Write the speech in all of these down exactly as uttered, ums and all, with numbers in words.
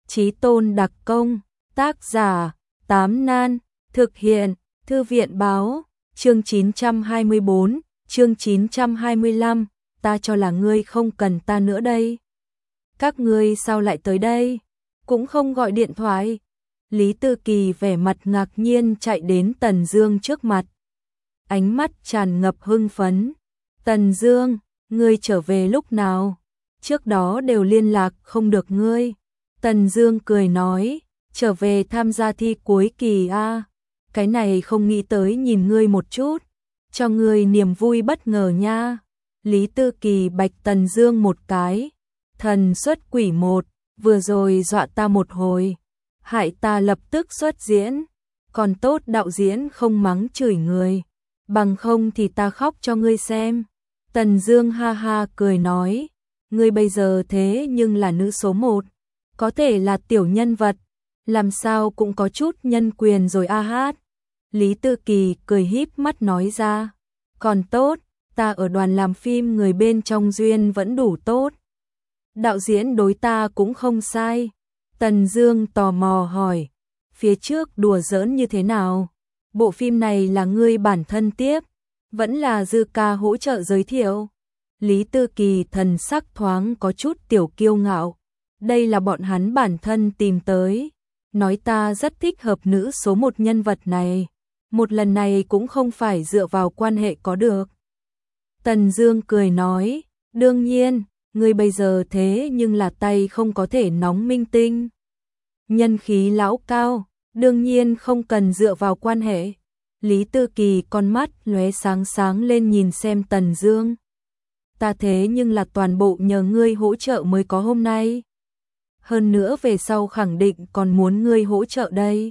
Chí tôn đặc công, tác giả, Tám Nan, thực hiện, Thư viện báo, chương chín trăm hai mươi bốn, chương chín trăm hai mươi lăm, ta cho là ngươi không cần ta nữa đây. Các ngươi sao lại tới đây? Cũng không gọi điện thoại. Lý Tư Kỳ vẻ mặt ngạc nhiên chạy đến Tần Dương trước mặt. Ánh mắt tràn ngập hưng phấn. Tần Dương, ngươi trở về lúc nào? Trước đó đều liên lạc không được ngươi. Tần Dương cười nói, trở về tham gia thi cuối kỳ a. Cái này không nghĩ tới nhìn ngươi một chút, cho ngươi niềm vui bất ngờ nha. Lý Tư Kỳ bạch Tần Dương một cái. Thần xuất quỷ một, vừa rồi dọa ta một hồi, hại ta lập tức xuất diễn, còn tốt đạo diễn không mắng chửi người, bằng không thì ta khóc cho ngươi xem. Tần Dương ha ha cười nói, ngươi bây giờ thế nhưng là nữ số một, có thể là tiểu nhân vật, làm sao cũng có chút nhân quyền rồi a hát. Lý Tư Kỳ cười híp mắt nói ra, còn tốt, ta ở đoàn làm phim người bên trong duyên vẫn đủ tốt. Đạo diễn đối ta cũng không sai. Tần Dương tò mò hỏi, phía trước đùa giỡn như thế nào? Bộ phim này là ngươi bản thân tiếp, vẫn là Dư ca hỗ trợ giới thiệu? Lý Tư Kỳ thần sắc thoáng có chút tiểu kiêu ngạo. Đây là bọn hắn bản thân tìm tới, nói ta rất thích hợp nữ số một nhân vật này. Một lần này cũng không phải dựa vào quan hệ có được. Tần Dương cười nói, đương nhiên, ngươi bây giờ thế nhưng là tay không có thể nóng minh tinh. Nhân khí lão cao, đương nhiên không cần dựa vào quan hệ. Lý Tư Kỳ con mắt lóe sáng sáng lên nhìn xem Tần Dương. Ta thế nhưng là toàn bộ nhờ ngươi hỗ trợ mới có hôm nay. Hơn nữa về sau khẳng định còn muốn ngươi hỗ trợ đây.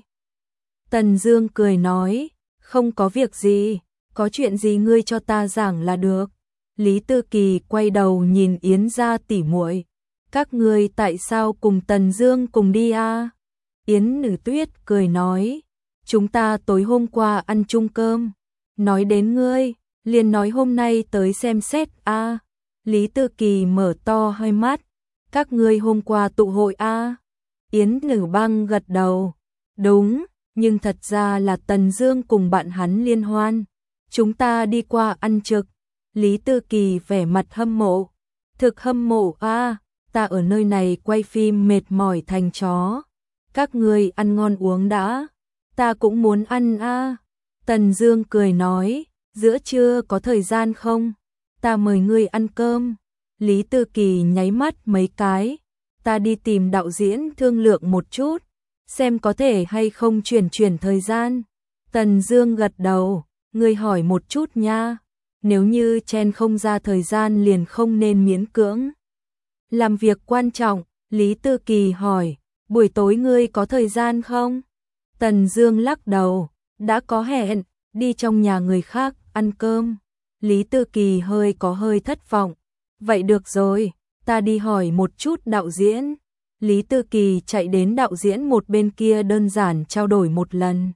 Tần Dương cười nói, không có việc gì, có chuyện gì ngươi cho ta giảng là được. Lý Tư Kỳ quay đầu nhìn Yến gia tỷ muội, các ngươi tại sao cùng Tần Dương cùng đi a? Yến Nữ Tuyết cười nói, chúng ta tối hôm qua ăn chung cơm, nói đến ngươi, liền nói hôm nay tới xem xét a. Lý Tư Kỳ mở to hai mắt, các ngươi hôm qua tụ hội a? Yến Nữ Băng gật đầu, đúng, nhưng thật ra là Tần Dương cùng bạn hắn liên hoan, chúng ta đi qua ăn trực. Lý Tư Kỳ vẻ mặt hâm mộ, thực hâm mộ a, ta ở nơi này quay phim mệt mỏi thành chó, các ngươi ăn ngon uống đã, ta cũng muốn ăn a. Tần Dương cười nói, giữa trưa có thời gian không? Ta mời ngươi ăn cơm. Lý Tư Kỳ nháy mắt mấy cái, ta đi tìm đạo diễn thương lượng một chút, xem có thể hay không chuyển chuyển thời gian. Tần Dương gật đầu, ngươi hỏi một chút nha. Nếu như chen không ra thời gian liền không nên miễn cưỡng. Làm việc quan trọng, Lý Tư Kỳ hỏi, buổi tối ngươi có thời gian không? Tần Dương lắc đầu, đã có hẹn, đi trong nhà người khác ăn cơm. Lý Tư Kỳ hơi có hơi thất vọng, vậy được rồi, ta đi hỏi một chút đạo diễn. Lý Tư Kỳ chạy đến đạo diễn một bên kia đơn giản trao đổi một lần.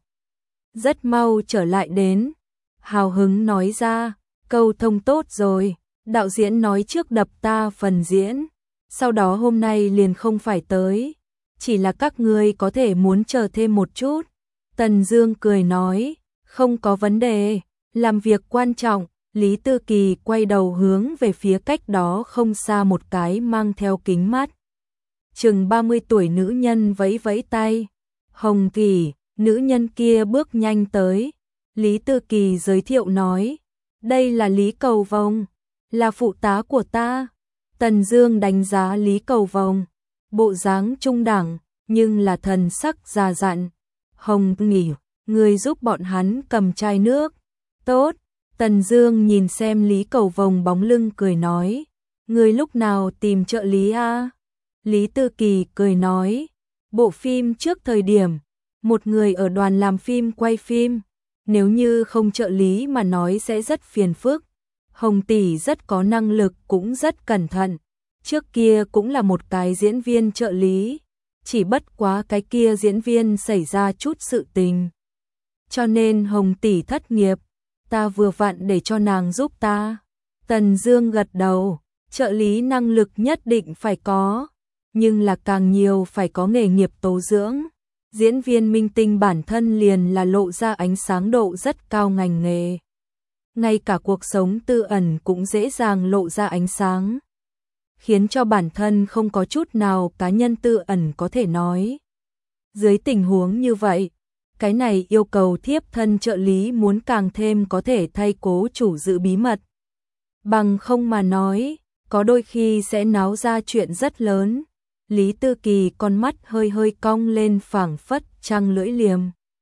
Rất mau trở lại đến, hào hứng nói ra, câu thông tốt rồi, đạo diễn nói trước đập ta phần diễn, sau đó hôm nay liền không phải tới, chỉ là các ngươi có thể muốn chờ thêm một chút. Tần Dương cười nói, không có vấn đề, làm việc quan trọng. Lý Tư Kỳ quay đầu hướng về phía cách đó không xa một cái mang theo kính mắt, chừng ba mươi tuổi nữ nhân vẫy vẫy tay. Hồng Kỳ, nữ nhân kia bước nhanh tới. Lý Tư Kỳ giới thiệu nói, đây là Lý Cầu Vồng, là phụ tá của ta. Tần Dương đánh giá Lý Cầu Vồng, bộ dáng trung đẳng, nhưng là thần sắc già dặn. Hồng Nghỉ, người giúp bọn hắn cầm chai nước. Tốt. Tần Dương nhìn xem Lý Cầu Vồng bóng lưng cười nói, người lúc nào tìm trợ lý a? Lý Tư Kỳ cười nói, bộ phim trước thời điểm, một người ở đoàn làm phim quay phim, nếu như không trợ lý mà nói sẽ rất phiền phức. Hồng tỷ rất có năng lực cũng rất cẩn thận, trước kia cũng là một cái diễn viên trợ lý, chỉ bất quá cái kia diễn viên xảy ra chút sự tình, cho nên Hồng tỷ thất nghiệp, ta vừa vặn để cho nàng giúp ta. Tần Dương gật đầu, trợ lý năng lực nhất định phải có. nhưng là càng nhiều phải có nghề nghiệp tố dưỡng. Diễn viên minh tinh bản thân liền là lộ ra ánh sáng độ rất cao ngành nghề. Ngay cả cuộc sống tư ẩn cũng dễ dàng lộ ra ánh sáng, khiến cho bản thân không có chút nào cá nhân tư ẩn có thể nói. Dưới tình huống như vậy, cái này yêu cầu thiếp thân trợ lý muốn càng thêm có thể thay cố chủ giữ bí mật. Bằng không mà nói, có đôi khi sẽ náo ra chuyện rất lớn. Lý Tư Kỳ con mắt hơi hơi cong lên phảng phất trăng lưỡi liềm.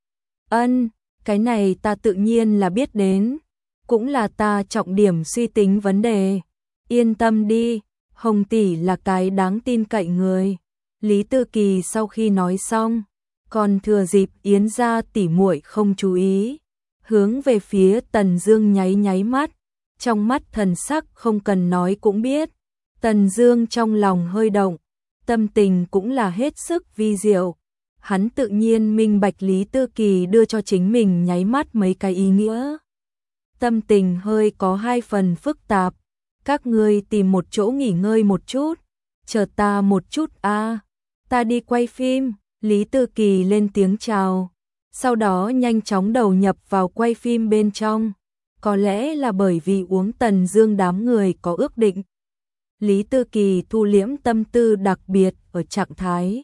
Ân, cái này ta tự nhiên là biết đến, cũng là ta trọng điểm suy tính vấn đề. Yên tâm đi, Hồng tỷ là cái đáng tin cậy người. Lý Tư Kỳ sau khi nói xong, còn thừa dịp Yến gia tỉ muội không chú ý, hướng về phía Tần Dương nháy nháy mắt, trong mắt thần sắc không cần nói cũng biết. Tần Dương trong lòng hơi động, tâm tình cũng là hết sức vi diệu. Hắn tự nhiên minh bạch Lý Tư Kỳ đưa cho chính mình nháy mắt mấy cái ý nghĩa. Tâm tình hơi có hai phần phức tạp. Các ngươi tìm một chỗ nghỉ ngơi một chút, chờ ta một chút a, à, ta đi quay phim. Lý Tư Kỳ lên tiếng chào, sau đó nhanh chóng đầu nhập vào quay phim bên trong. Có lẽ là bởi vì uống Tần Dương đám người có ước định, Lý Tư Kỳ thu liễm tâm tư đặc biệt ở trạng thái.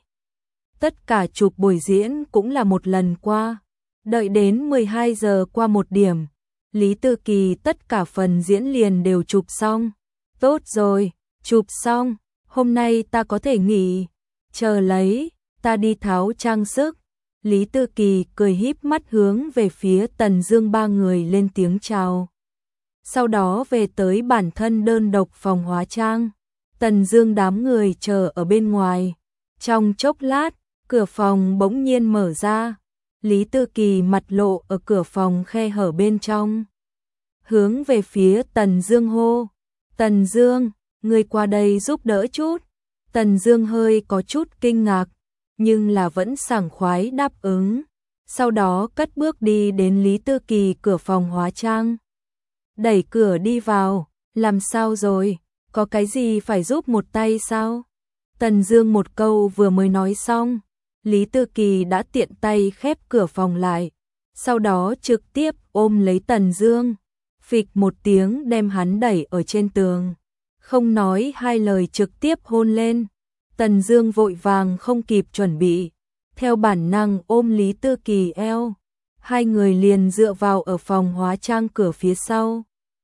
Tất cả chụp buổi diễn cũng là một lần qua, đợi đến mười hai giờ qua một điểm, Lý Tư Kỳ tất cả phần diễn liền đều chụp xong. Tốt rồi, chụp xong, hôm nay ta có thể nghỉ, chờ lấy, ta đi tháo trang sức. Lý Tư Kỳ cười híp mắt hướng về phía Tần Dương ba người lên tiếng chào. Sau đó về tới bản thân đơn độc phòng hóa trang. Tần Dương đám người chờ ở bên ngoài. Trong chốc lát, cửa phòng bỗng nhiên mở ra. Lý Tư Kỳ mặt lộ ở cửa phòng khe hở bên trong, hướng về phía Tần Dương hô, Tần Dương, ngươi qua đây giúp đỡ chút. Tần Dương hơi có chút kinh ngạc, nhưng là vẫn sảng khoái đáp ứng. Sau đó cất bước đi đến Lý Tư Kỳ cửa phòng hóa trang. Đẩy cửa đi vào, làm sao rồi, có cái gì phải giúp một tay sao? Tần Dương một câu vừa mới nói xong, Lý Tư Kỳ đã tiện tay khép cửa phòng lại, sau đó trực tiếp ôm lấy Tần Dương, phịch một tiếng đem hắn đẩy ở trên tường, không nói hai lời trực tiếp hôn lên. Tần Dương vội vàng không kịp chuẩn bị, theo bản năng ôm Lý Tư Kỳ eo, hai người liền dựa vào ở phòng hóa trang cửa phía sau,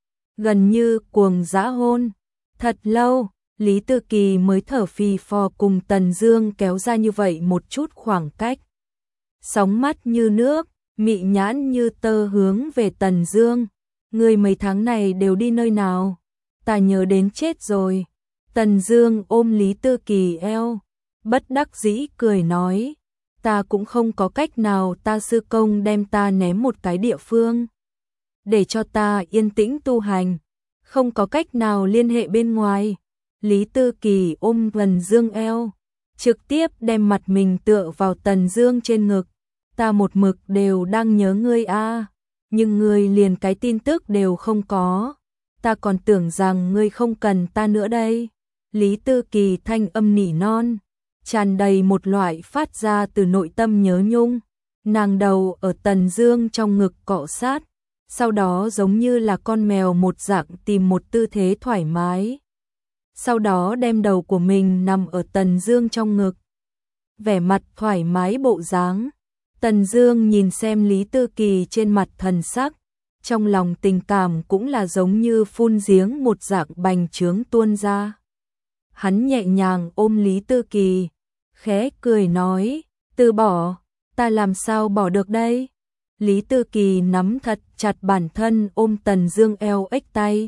gần như cuồng dã hôn. Thật lâu, Lý Tư Kỳ mới thở phì phò cùng Tần Dương kéo ra như vậy một chút khoảng cách. Sóng mắt như nước, mị nhãn như tơ hướng về Tần Dương. Ngươi mấy tháng này đều đi nơi nào? Ta nhớ đến chết rồi. Tần Dương ôm Lý Tư Kỳ eo, bất đắc dĩ cười nói, ta cũng không có cách nào, ta sư công đem ta ném một cái địa phương, để cho ta yên tĩnh tu hành, không có cách nào liên hệ bên ngoài. Lý Tư Kỳ ôm Tần Dương eo, trực tiếp đem mặt mình tựa vào Tần Dương trên ngực. Ta một mực đều đang nhớ ngươi a, nhưng ngươi liền cái tin tức đều không có. Ta còn tưởng rằng ngươi không cần ta nữa đây. Lý Tư Kỳ thanh âm nỉ non, tràn đầy một loại phát ra từ nội tâm nhớ nhung. Nàng đầu ở Tần Dương trong ngực cọ sát, sau đó giống như là con mèo một dạng tìm một tư thế thoải mái. Sau đó đem đầu của mình nằm ở Tần Dương trong ngực, vẻ mặt thoải mái bộ dáng. Tần Dương nhìn xem Lý Tư Kỳ trên mặt thần sắc, trong lòng tình cảm cũng là giống như phun giếng một dạng bành trướng tuôn ra. Hắn nhẹ nhàng ôm Lý Tư Kỳ, khẽ cười nói, từ bỏ, ta làm sao bỏ được đây? Lý Tư Kỳ nắm thật chặt bản thân ôm Tần Dương eo ếch tay,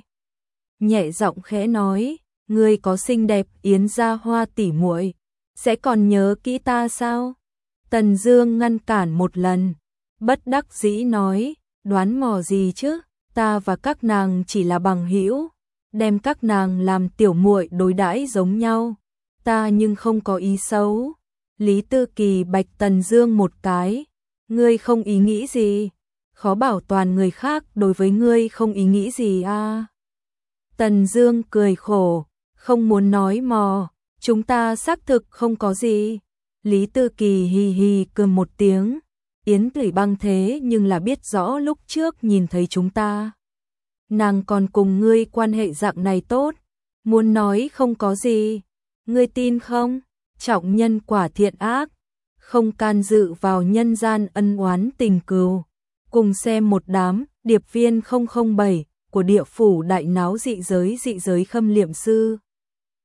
nhẹ giọng khẽ nói, ngươi có xinh đẹp Yến gia Hoa tỷ muội, sẽ còn nhớ kỹ ta sao? Tần Dương ngăn cản một lần, bất đắc dĩ nói, đoán mò gì chứ, ta và các nàng chỉ là bằng hữu, đem các nàng làm tiểu muội đối đãi giống nhau, ta nhưng không có ý xấu. Lý Tư Kỳ bạch Tần Dương một cái, ngươi không ý nghĩ gì, khó bảo toàn người khác đối với ngươi không ý nghĩ gì a. À. Tần Dương cười khổ, không muốn nói mò, Chúng ta xác thực không có gì. Lý Tư Kỳ hì hì cười một tiếng. Yến Thủy Băng thế nhưng là biết rõ lúc trước nhìn thấy chúng ta. Nàng còn cùng ngươi quan hệ dạng này tốt. Muốn nói không có gì. Ngươi tin không? Trọng nhân quả thiện ác. Không can dự vào nhân gian ân oán tình cừu. Cùng xem một đám điệp viên không không bảy của địa phủ đại náo dị giới dị giới khâm liệm sư.